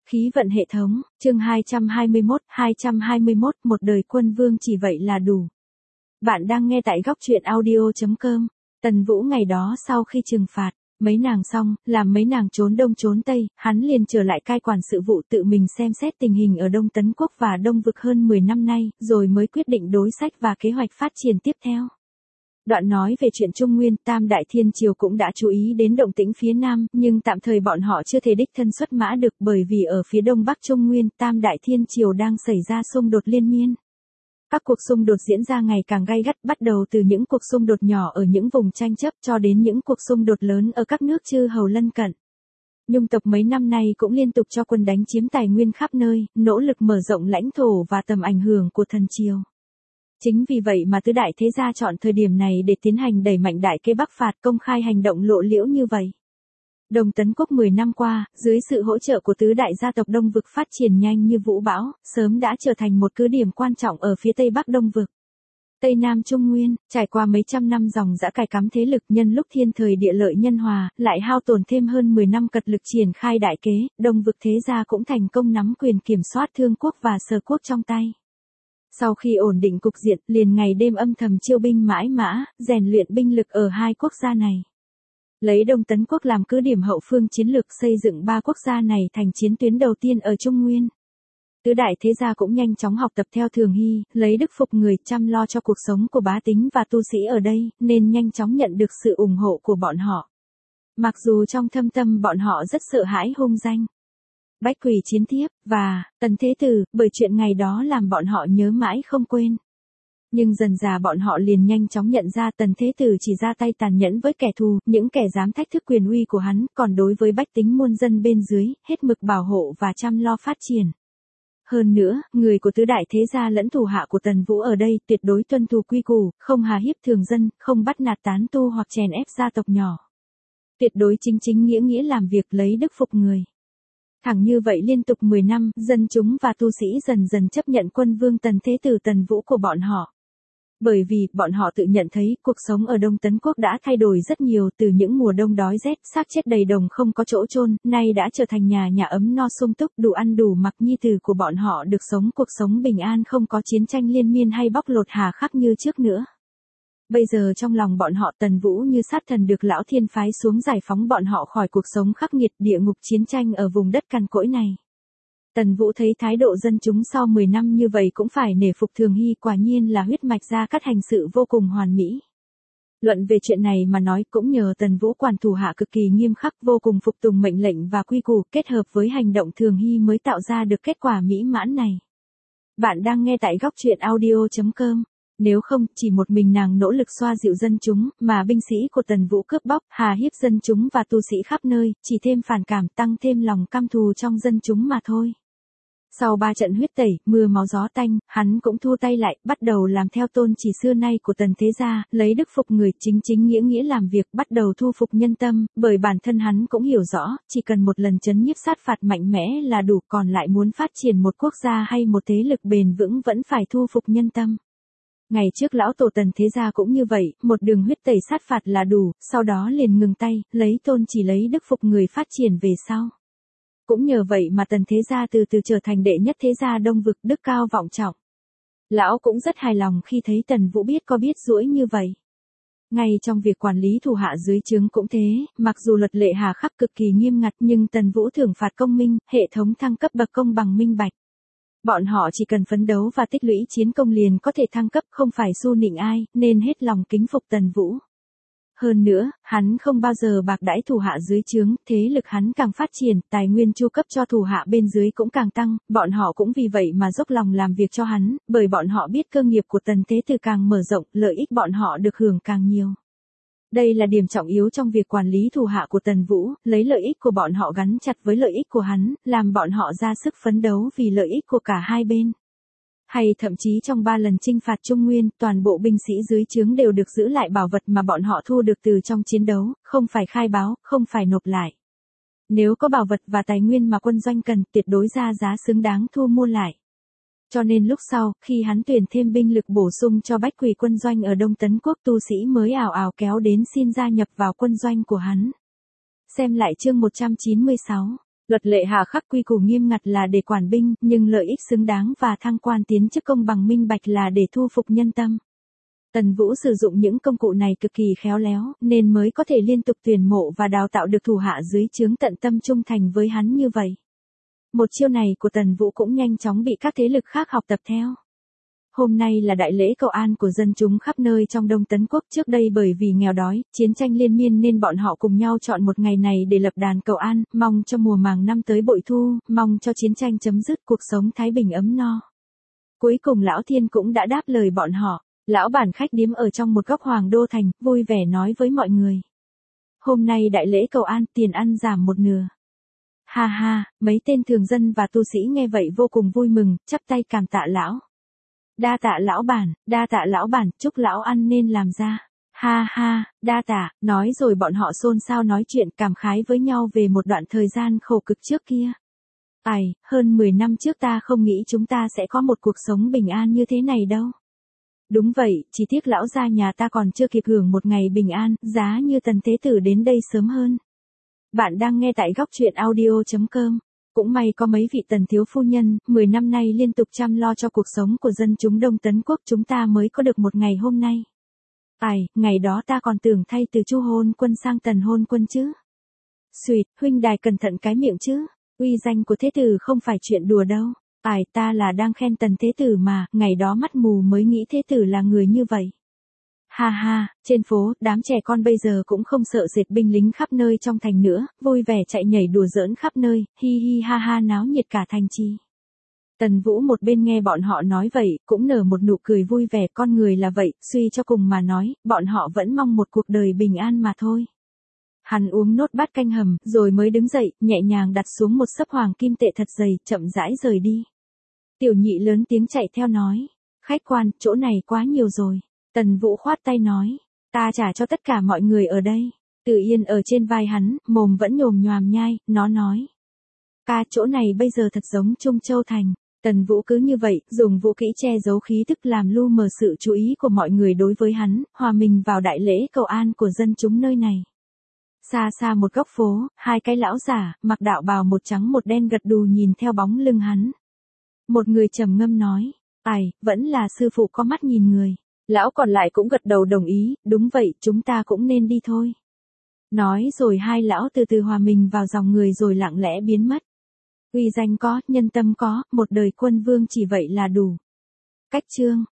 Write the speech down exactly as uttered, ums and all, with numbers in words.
Khí vận hệ thống, chương hai trăm hai mươi mốt, hai trăm hai mươi mốt, một đời quân vương chỉ vậy là đủ. Bạn đang nghe tại góc truyện audio chấm com. Tần Vũ ngày đó sau khi trừng phạt mấy nàng xong, làm mấy nàng trốn đông trốn tây, hắn liền trở lại cai quản sự vụ tự mình xem xét tình hình ở Đông Tấn Quốc và Đông Vực hơn mười năm nay, rồi mới quyết định đối sách và kế hoạch phát triển tiếp theo. Đoạn nói về chuyện Trung Nguyên, Tam Đại Thiên Triều cũng đã chú ý đến động tĩnh phía Nam, nhưng tạm thời bọn họ chưa thể đích thân xuất mã được bởi vì ở phía Đông Bắc Trung Nguyên, Tam Đại Thiên Triều đang xảy ra xung đột liên miên. Các cuộc xung đột diễn ra ngày càng gay gắt, bắt đầu từ những cuộc xung đột nhỏ ở những vùng tranh chấp cho đến những cuộc xung đột lớn ở các nước chư hầu lân cận. Nhung tộc mấy năm nay cũng liên tục cho quân đánh chiếm tài nguyên khắp nơi, nỗ lực mở rộng lãnh thổ và tầm ảnh hưởng của thần triều. Chính vì vậy mà tứ đại thế gia chọn thời điểm này để tiến hành đẩy mạnh đại kế Bắc phạt, công khai hành động lộ liễu như vậy. Đông Tấn Quốc mười năm qua, dưới sự hỗ trợ của tứ đại gia tộc Đông Vực phát triển nhanh như vũ bão, sớm đã trở thành một cứ điểm quan trọng ở phía Tây Bắc Đông Vực. Tây Nam Trung Nguyên, trải qua mấy trăm năm dòng dã cài cắm thế lực, nhân lúc thiên thời địa lợi nhân hòa, lại hao tổn thêm hơn mười năm cật lực triển khai đại kế, Đông Vực thế gia cũng thành công nắm quyền kiểm soát Thương Quốc và Sở Quốc trong tay. Sau khi ổn định cục diện, liền ngày đêm âm thầm chiêu binh mãi mã, rèn luyện binh lực ở hai quốc gia này. Lấy Đông Tấn Quốc làm cứ điểm hậu phương chiến lược, xây dựng ba quốc gia này thành chiến tuyến đầu tiên ở Trung Nguyên. Tứ đại thế gia cũng nhanh chóng học tập theo Thường Hy, lấy đức phục người, chăm lo cho cuộc sống của bá tính và tu sĩ ở đây, nên nhanh chóng nhận được sự ủng hộ của bọn họ. Mặc dù trong thâm tâm bọn họ rất sợ hãi hung danh Bách Quỷ chiến tiếp, và Tần Thế Tử, bởi chuyện ngày đó làm bọn họ nhớ mãi không quên. Nhưng dần dà bọn họ liền nhanh chóng nhận ra Tần Thế Tử chỉ ra tay tàn nhẫn với kẻ thù, những kẻ dám thách thức quyền uy của hắn, còn đối với bách tính muôn dân bên dưới, hết mực bảo hộ và chăm lo phát triển. Hơn nữa, người của tứ đại thế gia lẫn thủ hạ của Tần Vũ ở đây tuyệt đối tuân thủ quy củ, không hà hiếp thường dân, không bắt nạt tán tu hoặc chèn ép gia tộc nhỏ. Tuyệt đối chính chính nghĩa nghĩa làm việc, lấy đức phục người. Thẳng như vậy liên tục mười năm, dân chúng và tu sĩ dần dần chấp nhận quân vương Tần Thế Tử Tần Vũ của bọn họ. Bởi vì, bọn họ tự nhận thấy, cuộc sống ở Đông Tấn Quốc đã thay đổi rất nhiều, từ những mùa đông đói rét, xác chết đầy đồng không có chỗ chôn, nay đã trở thành nhà nhà ấm no sung túc, đủ ăn đủ mặc, nhi tử của bọn họ được sống cuộc sống bình an, không có chiến tranh liên miên hay bóc lột hà khắc như trước nữa. Bây giờ trong lòng bọn họ, Tần Vũ như sát thần được lão thiên phái xuống giải phóng bọn họ khỏi cuộc sống khắc nghiệt địa ngục chiến tranh ở vùng đất cằn cỗi này. Tần Vũ thấy thái độ dân chúng sau mười năm như vậy cũng phải nể phục Thường Hy, quả nhiên là huyết mạch gia cắt hành sự vô cùng hoàn mỹ. Luận về chuyện này mà nói, cũng nhờ Tần Vũ quản thủ hạ cực kỳ nghiêm khắc, vô cùng phục tùng mệnh lệnh và quy củ, kết hợp với hành động Thường Hy mới tạo ra được kết quả mỹ mãn này. Bạn đang nghe tại góc truyện audio chấm com. Nếu không, chỉ một mình nàng nỗ lực xoa dịu dân chúng, mà binh sĩ của Tần Vũ cướp bóc, hà hiếp dân chúng và tu sĩ khắp nơi, chỉ thêm phản cảm, tăng thêm lòng căm thù trong dân chúng mà thôi. Sau ba trận huyết tẩy, mưa máu gió tanh, hắn cũng thu tay lại, bắt đầu làm theo tôn chỉ xưa nay của Tần thế gia, lấy đức phục người, chính chính nghĩa nghĩa làm việc, bắt đầu thu phục nhân tâm, bởi bản thân hắn cũng hiểu rõ, chỉ cần một lần trấn nhiếp sát phạt mạnh mẽ là đủ, còn lại muốn phát triển một quốc gia hay một thế lực bền vững vẫn phải thu phục nhân tâm. Ngày trước lão tổ Tần thế gia cũng như vậy, một đường huyết tẩy sát phạt là đủ, sau đó liền ngừng tay, lấy tôn chỉ lấy đức phục người phát triển về sau. Cũng nhờ vậy mà Tần thế gia từ từ trở thành đệ nhất thế gia Đông Vực, đức cao vọng trọng. Lão cũng rất hài lòng khi thấy Tần Vũ biết có biết duỗi như vậy. Ngay trong việc quản lý thủ hạ dưới trướng cũng thế, mặc dù luật lệ hà khắc cực kỳ nghiêm ngặt nhưng Tần Vũ thưởng phạt công minh, hệ thống thăng cấp bậc công bằng minh bạch. Bọn họ chỉ cần phấn đấu và tích lũy chiến công liền có thể thăng cấp, không phải su nịnh ai, nên hết lòng kính phục Tần Vũ. Hơn nữa, hắn không bao giờ bạc đãi thủ hạ dưới trướng, thế lực hắn càng phát triển, tài nguyên chu cấp cho thủ hạ bên dưới cũng càng tăng, bọn họ cũng vì vậy mà dốc lòng làm việc cho hắn, bởi bọn họ biết cơ nghiệp của Tần Thế Tử càng mở rộng, lợi ích bọn họ được hưởng càng nhiều. Đây là điểm trọng yếu trong việc quản lý thủ hạ của Tần Vũ, lấy lợi ích của bọn họ gắn chặt với lợi ích của hắn, làm bọn họ ra sức phấn đấu vì lợi ích của cả hai bên. Hay thậm chí trong ba lần chinh phạt Trung Nguyên, toàn bộ binh sĩ dưới trướng đều được giữ lại bảo vật mà bọn họ thu được từ trong chiến đấu, không phải khai báo, không phải nộp lại. Nếu có bảo vật và tài nguyên mà quân doanh cần, tuyệt đối ra giá xứng đáng thu mua lại. Cho nên lúc sau, khi hắn tuyển thêm binh lực bổ sung cho Bách Quỷ quân doanh ở Đông Tấn Quốc, tu sĩ mới ào ào kéo đến xin gia nhập vào quân doanh của hắn. Xem lại chương một trăm chín mươi sáu. Luật lệ hà khắc quy củ nghiêm ngặt là để quản binh, nhưng lợi ích xứng đáng và thăng quan tiến chức công bằng minh bạch là để thu phục nhân tâm. Tần Vũ sử dụng những công cụ này cực kỳ khéo léo, nên mới có thể liên tục tuyển mộ và đào tạo được thủ hạ dưới trướng tận tâm trung thành với hắn như vậy. Một chiêu này của Tần Vũ cũng nhanh chóng bị các thế lực khác học tập theo. Hôm nay là đại lễ cầu an của dân chúng khắp nơi trong Đông Tấn Quốc. Trước đây bởi vì nghèo đói, chiến tranh liên miên nên bọn họ cùng nhau chọn một ngày này để lập đàn cầu an, mong cho mùa màng năm tới bội thu, mong cho chiến tranh chấm dứt, cuộc sống thái bình ấm no. Cuối cùng Lão Thiên cũng đã đáp lời bọn họ. Lão bản khách điếm ở trong một góc Hoàng Đô Thành, vui vẻ nói với mọi người. Hôm nay đại lễ cầu an, tiền ăn giảm một nửa. Ha ha, mấy tên thường dân và tu sĩ nghe vậy vô cùng vui mừng, chắp tay cảm tạ lão. Đa tạ lão bản, đa tạ lão bản, chúc lão ăn nên làm ra. Ha ha, đa tạ, nói rồi bọn họ xôn xao nói chuyện cảm khái với nhau về một đoạn thời gian khổ cực trước kia. Ai, hơn mười năm trước ta không nghĩ chúng ta sẽ có một cuộc sống bình an như thế này đâu. Đúng vậy, chỉ tiếc lão gia nhà ta còn chưa kịp hưởng một ngày bình an, giá như Tần Thế Tử đến đây sớm hơn. Bạn đang nghe tại góc truyện audio chấm com. Cũng may có mấy vị Tần thiếu phu nhân, mười năm nay liên tục chăm lo cho cuộc sống của dân chúng Đông Tấn Quốc, chúng ta mới có được một ngày hôm nay. Ai, ngày đó ta còn tưởng thay từ Chu Hôn Quân sang Tần Hôn Quân chứ. Xuyệt, huynh đài cẩn thận cái miệng chứ, uy danh của Thế Tử không phải chuyện đùa đâu. Ai, ta là đang khen Tần Thế Tử mà, ngày đó mắt mù mới nghĩ Thế Tử là người như vậy. Ha ha, trên phố, đám trẻ con bây giờ cũng không sợ dệt binh lính khắp nơi trong thành nữa, vui vẻ chạy nhảy đùa giỡn khắp nơi, hi hi ha ha náo nhiệt cả thành chi. Tần Vũ một bên nghe bọn họ nói vậy, cũng nở một nụ cười vui vẻ, con người là vậy, suy cho cùng mà nói, bọn họ vẫn mong một cuộc đời bình an mà thôi. Hắn uống nốt bát canh hầm, rồi mới đứng dậy, nhẹ nhàng đặt xuống một xấp hoàng kim tệ thật dày, chậm rãi rời đi. Tiểu Nhị lớn tiếng chạy theo nói, khách quan, chỗ này quá nhiều rồi. Tần Vũ khoát tay nói, ta trả cho tất cả mọi người ở đây. Từ Yên ở trên vai hắn, mồm vẫn nhồm nhoàm nhai, nó nói. Ca, chỗ này bây giờ thật giống Trung Châu Thành. Tần Vũ cứ như vậy, dùng vũ kỹ che giấu khí tức làm lu mờ sự chú ý của mọi người đối với hắn, hòa mình vào đại lễ cầu an của dân chúng nơi này. Xa xa một góc phố, hai cái lão giả, mặc đạo bào một trắng một đen gật đù nhìn theo bóng lưng hắn. Một người trầm ngâm nói, ai, vẫn là sư phụ có mắt nhìn người. Lão còn lại cũng gật đầu đồng ý, đúng vậy, chúng ta cũng nên đi thôi. Nói rồi hai lão từ từ hòa mình vào dòng người rồi lặng lẽ biến mất. Uy danh có, nhân tâm có, một đời quân vương chỉ vậy là đủ. Cách chương